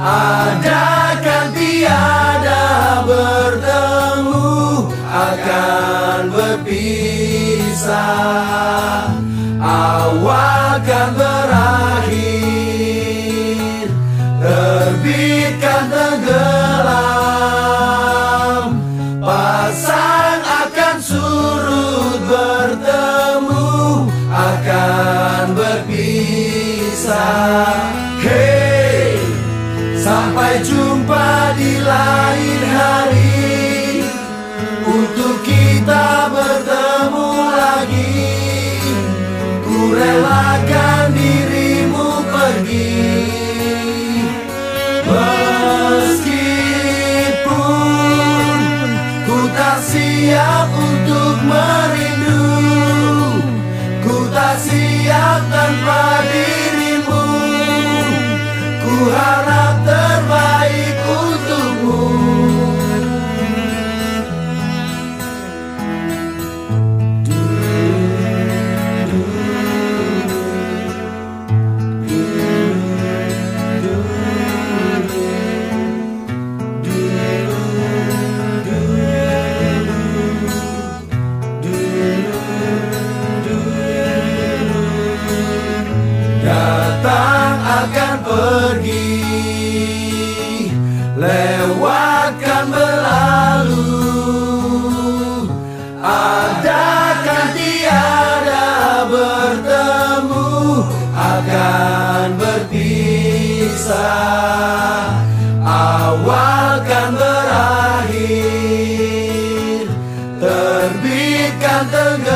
Ada kan tiada bertemu, akan berpisah. Awal kan berakhir, terbit kan tenggelam. Pasang akan surut, bertemu akan berpisah. Hey, sampai jumpa di lain hari, untuk kita bertemu lagi. Ku relakan dirimu pergi, meskipun ku tak siap untuk merindu. Ku tak siap tanpa dirimu. Ku harap terbaik untukmu. Datang akan pergi, lewatkan berlalu. Ada kan tiada bertemu, akan berpisah. Awal kan berakhir, terbit kan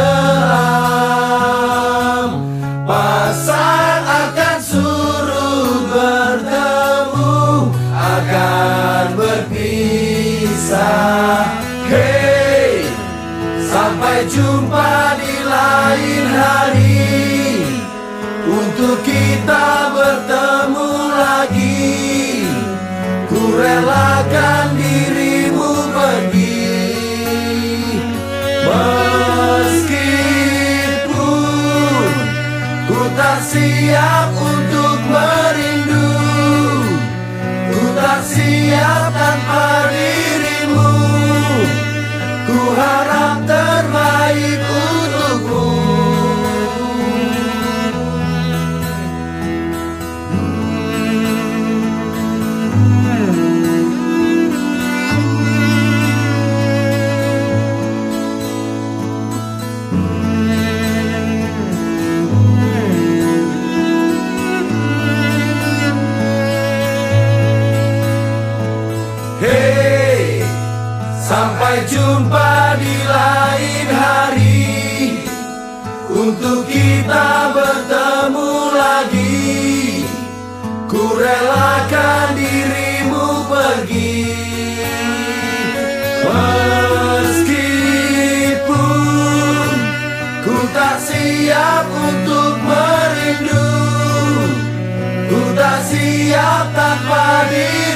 tenggelam. Pasang akan surut, bertemu akan berpisah. Hey, sampai jumpa di lain hari, untuk kita bertemu lagi. Ku relakan dirimu pergi, meskipun ku tak siap untuk merindu. Ku tak siap tanpa dirimu. Ku harap terbaik untukmu. Hey, sampai jumpa di lain hari, untuk kita bertemu lagi. Ku relakan dirimu pergi, meskipun ku tak siap untuk merindu. Ku tak siap tanpa dirimu.